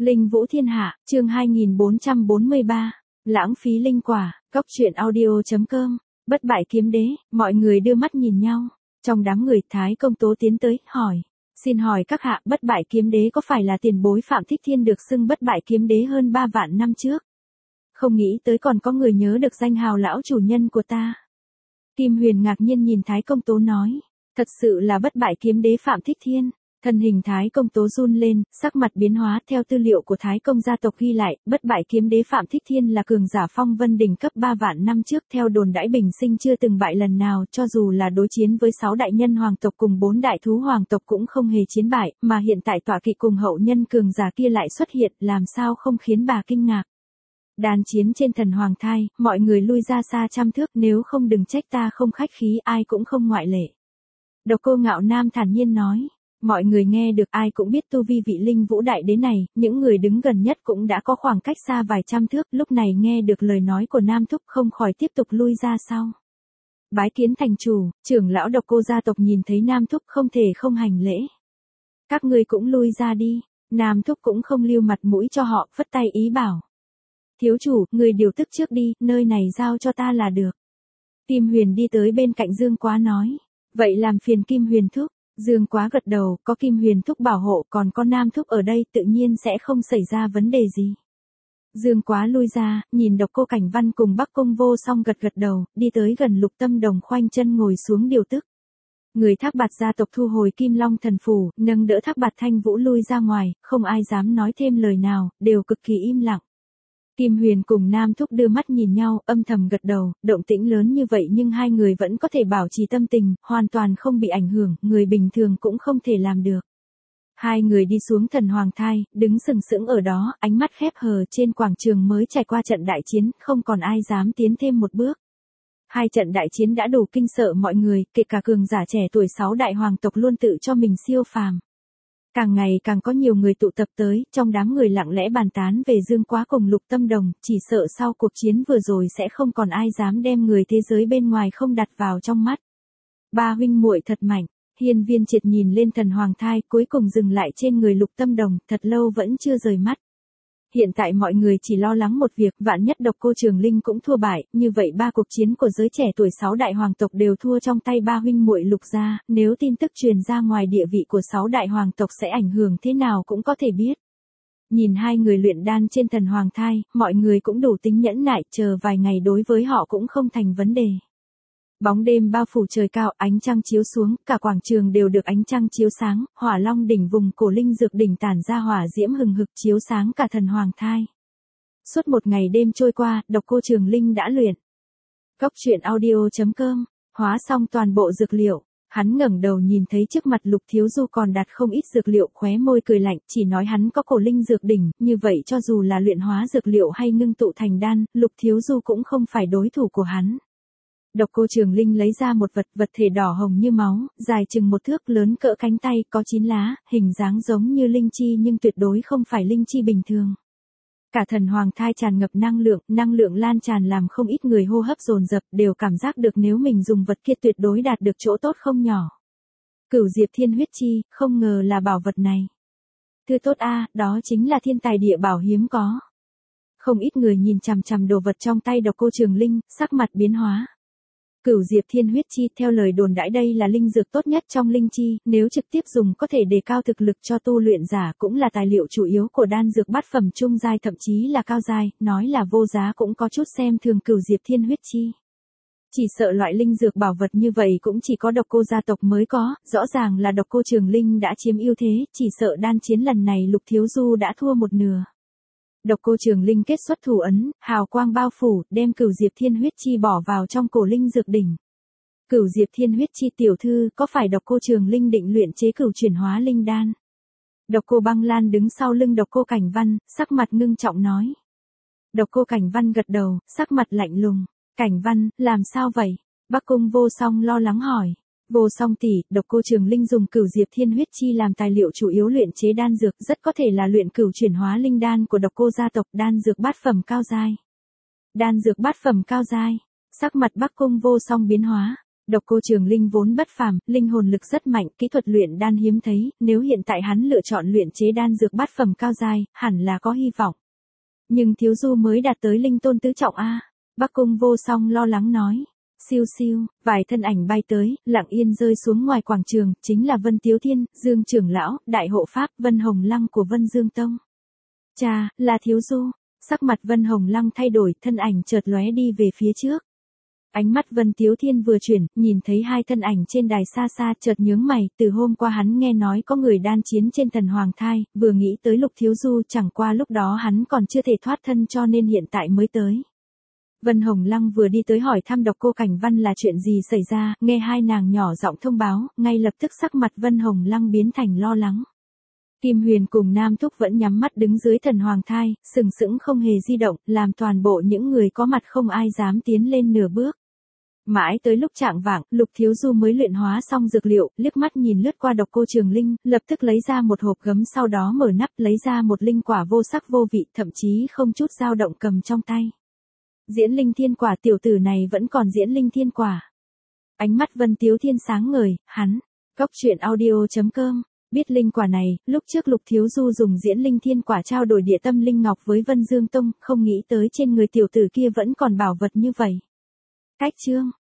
Linh Vũ Thiên Hạ, chương 2443. Lãng phí linh quả, Cốc truyện audio.com. Bất bại kiếm đế, mọi người đưa mắt nhìn nhau. Trong đám người, Thái Công Tố tiến tới, hỏi. Xin hỏi các hạ, bất bại kiếm đế có phải là tiền bối Phạm Thích Thiên được xưng bất bại kiếm đế hơn 3 vạn năm trước? Không nghĩ tới còn có người nhớ được danh hào lão chủ nhân của ta. Kim Huyền ngạc nhiên nhìn Thái Công Tố nói. Thật sự là bất bại kiếm đế Phạm Thích Thiên. Thân hình Thái Công Tố run lên, sắc mặt biến hóa. Theo tư liệu của Thái Công gia tộc ghi lại, bất bại kiếm đế Phạm Thích Thiên là cường giả phong vân đỉnh cấp 3 vạn năm trước. Theo đồn đãi bình sinh chưa từng bại lần nào, cho dù là đối chiến với 6 đại nhân hoàng tộc cùng 4 đại thú hoàng tộc cũng không hề chiến bại, mà hiện tại tọa kỵ cùng hậu nhân cường giả kia lại xuất hiện, làm sao không khiến bà kinh ngạc. Đàn chiến trên thần hoàng thai, mọi người lui ra xa trăm thước, nếu không đừng trách ta không khách khí, ai cũng không ngoại lệ. Độc Cô Ngạo Nam thản nhiên nói. Mọi người nghe được, ai cũng biết tu vi vị Linh Vũ đại đế này, những người đứng gần nhất cũng đã có khoảng cách xa vài trăm thước, lúc này nghe được lời nói của Nam Thúc không khỏi tiếp tục lui ra sau. Bái kiến thành chủ, trưởng lão Độc Cô gia tộc nhìn thấy Nam Thúc không thể không hành lễ. Các ngươi cũng lui ra đi, Nam Thúc cũng không lưu mặt mũi cho họ, phất tay ý bảo. Thiếu chủ, người điều tức trước đi, nơi này giao cho ta là được. Kim Huyền đi tới bên cạnh Dương Quá nói. Vậy làm phiền Kim Huyền thúc. Dương Quá gật đầu, có Kim Huyền thúc bảo hộ, còn có Nam thúc ở đây, tự nhiên sẽ không xảy ra vấn đề gì. Dương Quá lui ra, nhìn Độc Cô Cảnh Văn cùng Bắc Cung Vô Song gật đầu, đi tới gần Lục Tâm Đồng khoanh chân ngồi xuống điều tức. Người Thác Bạt gia tộc thu hồi Kim Long thần phù, nâng đỡ Thác Bạt Thanh Vũ lui ra ngoài, không ai dám nói thêm lời nào, đều cực kỳ im lặng. Kim Huyền cùng Nam Thúc đưa mắt nhìn nhau, âm thầm gật đầu, động tĩnh lớn như vậy nhưng hai người vẫn có thể bảo trì tâm tình, hoàn toàn không bị ảnh hưởng, người bình thường cũng không thể làm được. Hai người đi xuống thần hoàng thai, đứng sừng sững ở đó, ánh mắt khép hờ trên quảng trường mới trải qua trận đại chiến, không còn ai dám tiến thêm một bước. Hai trận đại chiến đã đủ kinh sợ mọi người, kể cả cường giả trẻ tuổi 6 đại hoàng tộc luôn tự cho mình siêu phàm. Càng ngày càng có nhiều người tụ tập tới, trong đám người lặng lẽ bàn tán về Dương Quá cùng Lục Tâm Đồng, chỉ sợ sau cuộc chiến vừa rồi sẽ không còn ai dám đem người thế giới bên ngoài không đặt vào trong mắt. Ba huynh muội thật mạnh, Hiên Viên Triệt nhìn lên thần hoàng thai, cuối cùng dừng lại trên người Lục Tâm Đồng, thật lâu vẫn chưa rời mắt. Hiện tại mọi người chỉ lo lắng một việc, vạn nhất Độc Cô Trường Linh cũng thua bại, như vậy ba cuộc chiến của giới trẻ tuổi 6 đại hoàng tộc đều thua trong tay ba huynh muội Lục gia, nếu tin tức truyền ra ngoài địa vị của 6 đại hoàng tộc sẽ ảnh hưởng thế nào cũng có thể biết. Nhìn hai người luyện đan trên thần hoàng thai, mọi người cũng đủ tính nhẫn nại, chờ vài ngày đối với họ cũng không thành vấn đề. Bóng đêm bao phủ trời cao, ánh trăng chiếu xuống, cả quảng trường đều được ánh trăng chiếu sáng, Hỏa Long đỉnh vùng cổ linh dược đỉnh tản ra hỏa diễm hừng hực chiếu sáng cả thần hoàng thai. Suốt một ngày đêm trôi qua, Độc Cô Trường Linh đã luyện. Cốc truyện audio.com, hóa xong toàn bộ dược liệu, hắn ngẩng đầu nhìn thấy trước mặt Lục Thiếu Du còn đặt không ít dược liệu, khóe môi cười lạnh, chỉ nói hắn có cổ linh dược đỉnh, như vậy cho dù là luyện hóa dược liệu hay ngưng tụ thành đan, Lục Thiếu Du cũng không phải đối thủ của hắn. Độc Cô Trường Linh lấy ra một vật thể đỏ hồng như máu, dài chừng 1 thước, lớn cỡ cánh tay, có 9 lá, hình dáng giống như linh chi nhưng tuyệt đối không phải linh chi bình thường. Cả thần hoàng thai tràn ngập năng lượng lan tràn làm không ít người hô hấp dồn dập, đều cảm giác được nếu mình dùng vật kia tuyệt đối đạt được chỗ tốt không nhỏ. Cửu Diệp Thiên Huyết Chi, không ngờ là bảo vật này. Thứ tốt a, đó chính là thiên tài địa bảo hiếm có. Không ít người nhìn chằm chằm đồ vật trong tay Độc Cô Trường Linh, sắc mặt biến hóa. Cửu Diệp Thiên Huyết Chi, theo lời đồn đãi đây là linh dược tốt nhất trong linh chi, nếu trực tiếp dùng có thể đề cao thực lực cho tu luyện giả, cũng là tài liệu chủ yếu của đan dược bát phẩm trung giai thậm chí là cao giai, nói là vô giá cũng có chút xem thường Cửu Diệp Thiên Huyết Chi. Chỉ sợ loại linh dược bảo vật như vậy cũng chỉ có Độc Cô gia tộc mới có, rõ ràng là Độc Cô Trường Linh đã chiếm ưu thế, chỉ sợ đan chiến lần này Lục Thiếu Du đã thua một nửa. Độc Cô Trường Linh kết xuất thủ ấn, hào quang bao phủ, đem Cửu Diệp Thiên Huyết Chi bỏ vào trong cổ linh dược đỉnh. Cửu Diệp Thiên Huyết Chi tiểu thư, có phải Độc Cô Trường Linh định luyện chế cửu chuyển hóa linh đan? Độc Cô Băng Lan đứng sau lưng Độc Cô Cảnh Văn, sắc mặt ngưng trọng nói. Độc Cô Cảnh Văn gật đầu, sắc mặt lạnh lùng. Cảnh Văn, làm sao vậy? Bắc Cung Vô Song lo lắng hỏi. Vô Song tỷ, Độc Cô Trường Linh dùng Cửu Diệp Thiên Huyết Chi làm tài liệu chủ yếu luyện chế đan dược, rất có thể là luyện cửu chuyển hóa linh đan của Độc Cô gia tộc, đan dược bát phẩm cao giai. Đan dược bát phẩm cao giai. Sắc mặt Bắc Cung Vô Song biến hóa. Độc Cô Trường Linh vốn bất phàm, linh hồn lực rất mạnh, kỹ thuật luyện đan hiếm thấy, nếu hiện tại hắn lựa chọn luyện chế đan dược bát phẩm cao giai, hẳn là có hy vọng. Nhưng Thiếu Du mới đạt tới linh tôn tứ trọng a. Bắc Cung Vô Song lo lắng nói. Siêu siêu, vài thân ảnh bay tới, lặng yên rơi xuống ngoài quảng trường, chính là Vân Tiếu Thiên, Dương trưởng lão, Đại hộ pháp, Vân Hồng Lăng của Vân Dương Tông. Cha, là Thiếu Du. Sắc mặt Vân Hồng Lăng thay đổi, thân ảnh chợt lóe đi về phía trước. Ánh mắt Vân Tiếu Thiên vừa chuyển, nhìn thấy hai thân ảnh trên đài xa xa, chợt nhướng mày, từ hôm qua hắn nghe nói có người đan chiến trên Thần Hoàng Thai, vừa nghĩ tới Lục Thiếu Du, chẳng qua lúc đó hắn còn chưa thể thoát thân cho nên hiện tại mới tới. Vân Hồng Lăng vừa đi tới hỏi thăm Độc Cô Cảnh Văn là chuyện gì xảy ra, nghe hai nàng nhỏ giọng thông báo, ngay lập tức sắc mặt Vân Hồng Lăng biến thành lo lắng. Kim Huyền cùng Nam Thúc vẫn nhắm mắt đứng dưới Thần Hoàng Thai, sừng sững không hề di động, làm toàn bộ những người có mặt không ai dám tiến lên nửa bước. Mãi tới lúc chạng vạng, Lục Thiếu Du mới luyện hóa xong dược liệu, liếc mắt nhìn lướt qua Độc Cô Trường Linh, lập tức lấy ra một hộp gấm, sau đó mở nắp lấy ra một linh quả vô sắc vô vị, thậm chí không chút dao động cầm trong tay. Diễn linh thiên quả, tiểu tử này vẫn còn diễn linh thiên quả. Ánh mắt Vân Tiếu Thiên sáng ngời, hắn. Cốc truyện audio.com. Biết linh quả này, lúc trước Lục Thiếu Du dùng diễn linh thiên quả trao đổi địa tâm linh ngọc với Vân Dương Tông, không nghĩ tới trên người tiểu tử kia vẫn còn bảo vật như vậy. Cách chương.